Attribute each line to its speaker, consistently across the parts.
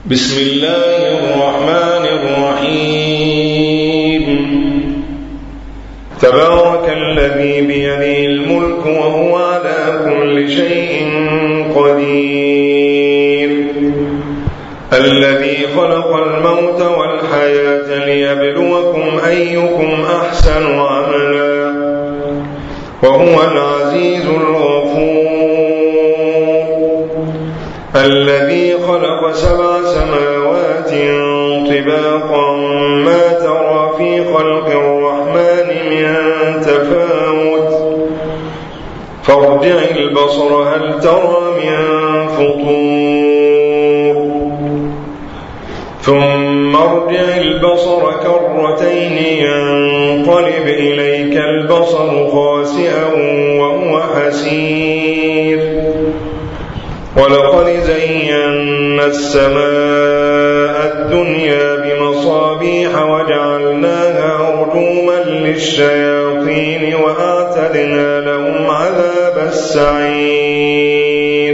Speaker 1: بسم الله الرحمن الرحيم. تبارك الذي بيده الملك وهو على كل شيء قدير، الذي خلق الموت والحياة ليبلوكم أيكم أحسن عملا وهو العزيز الغفور، الذي خلق 7 سماوات طباقا ما ترى في خلق الرحمن من تفاوت فارجع البصر هل ترى من فطور ثم ارجع البصر كرتين ينقلب إليك البصر خاسئا وهو حسير، ولقد زينا السماء الدنيا بمصابيح وجعلناها رجوما للشياطين وأعتدنا لهم عذاب السعير،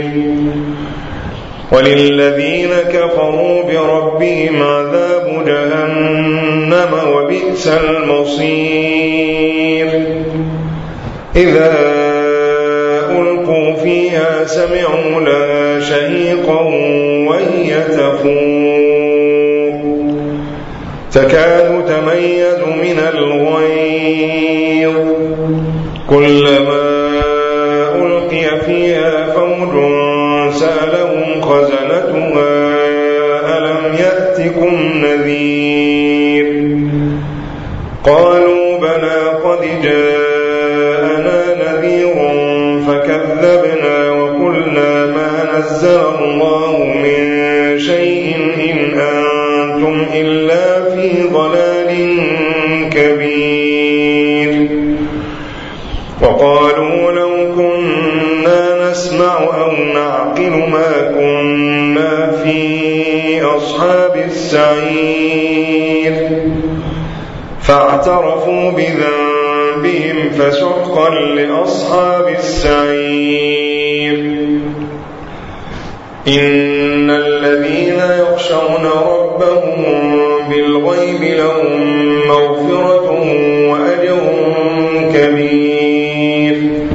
Speaker 1: وللذين كفروا بربهم عذاب جهنم وبئس المصير. إذا ألقوا فيها سمعوا لها شهيقا وهي تفور تكاد تميز من الغيظ، كلما ألقي فيها فوج سألهم خزنتها ألم يأتكم نذير، قالوا بلى قد جاءنا نذير فكذبنا وقلنا ما نزل الله من شيء إن أنتم إلا في ضلال كبير، وقالوا لو كنا نسمع أو نعقل ما كنا في أصحاب السعير، فاعترفوا بذنبهم فسحقا لأصحاب السعير. إن الذين يخشون ربهم بالغيب لهم مغفرة وأجر كبير،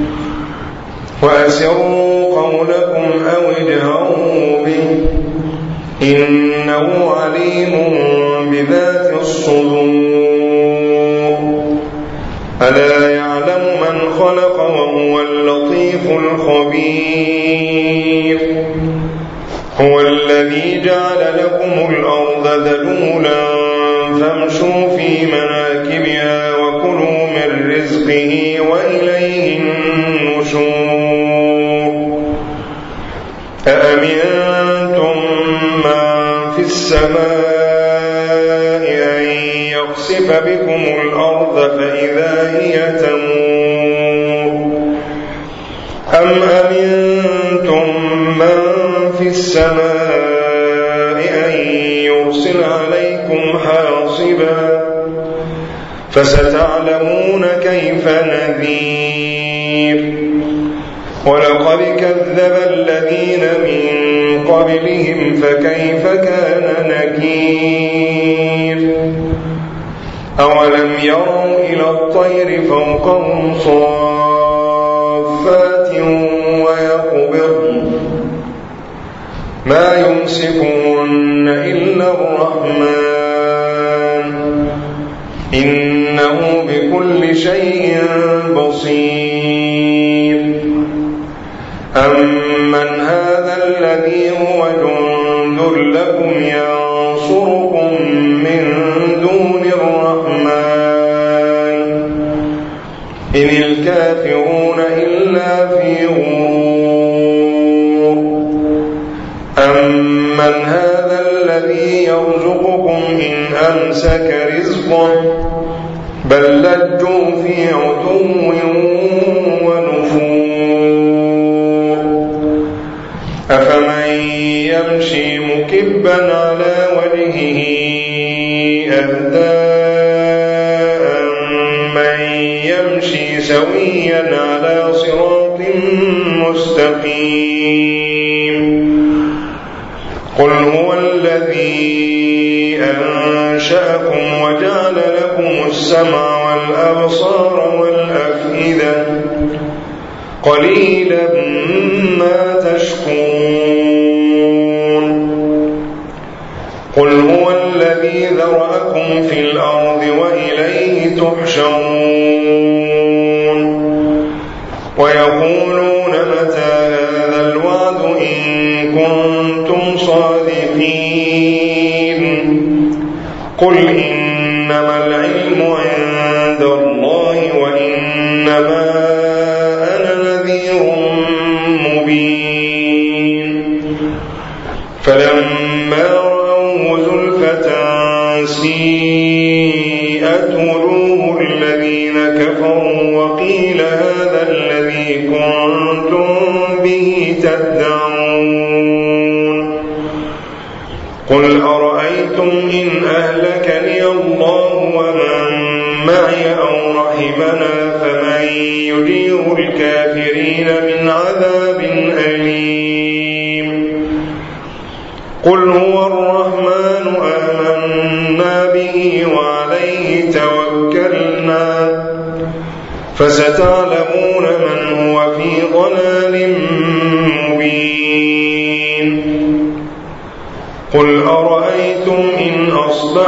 Speaker 1: وأسروا قولكم أو اجهروا به إنه عليم بذات الصدور، ألا يعلم من خلق وهو اللطيف الخبير. هو الذي جعل لكم الأرض ذلولا فامشوا في مناكبها وكلوا من رزقه وإليه النشور. أأمنتم من في السماء أن يخسف بكم الأرض فإذا هي تمور، أم أمنتم من في السماء أن يرسل عليكم حاصبا فستعلمون كيف نذير. ولقد كذب الذين من قبلهم فكيف كان نكير. أولم يروا إلى الطير فوقهم صافات ويقبضن ما يمسكون إلا الرحمن إنه بكل شيء بصير. أمن هذا الذي هو جند لكم ينصركم من دون الرحمن إن الكافرون إلا في غرور. أمن هذا الذي يرزقكم إن أمسك رزقه بل لجوا في عتو ونفور. أفمن يمشي مكبا على وجهه أهدى أمن يمشي سويا على صراط مستقيم. قل هو هو الذي أنشأكم وجعل لكم السمع والأبصار والأفئدة قليلا ما تشكرون قل هو الذي ذرأكم في الأرض وإليه تحشرون ويقولون متى هذا الوعد إن كنتم صادقين قل إنما العلم عند الله وإنما أنا نذير مبين فلما رأوه زلفة سيئت وجوه الذين كفروا وقيل هذا الذي كنتم به تدعون قل أرأيتم إن أهلكني الله ومن معي أو رحمنا فمن يجير الكافرين من عذاب أليم قل هو الرحمن آمنا به وعليه توكلنا فستعلمون من هو في ضلال مبين قل أرأيتم إن أصبح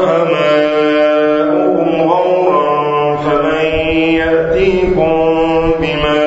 Speaker 1: ماؤكم غورا فمن يأتيكم بماء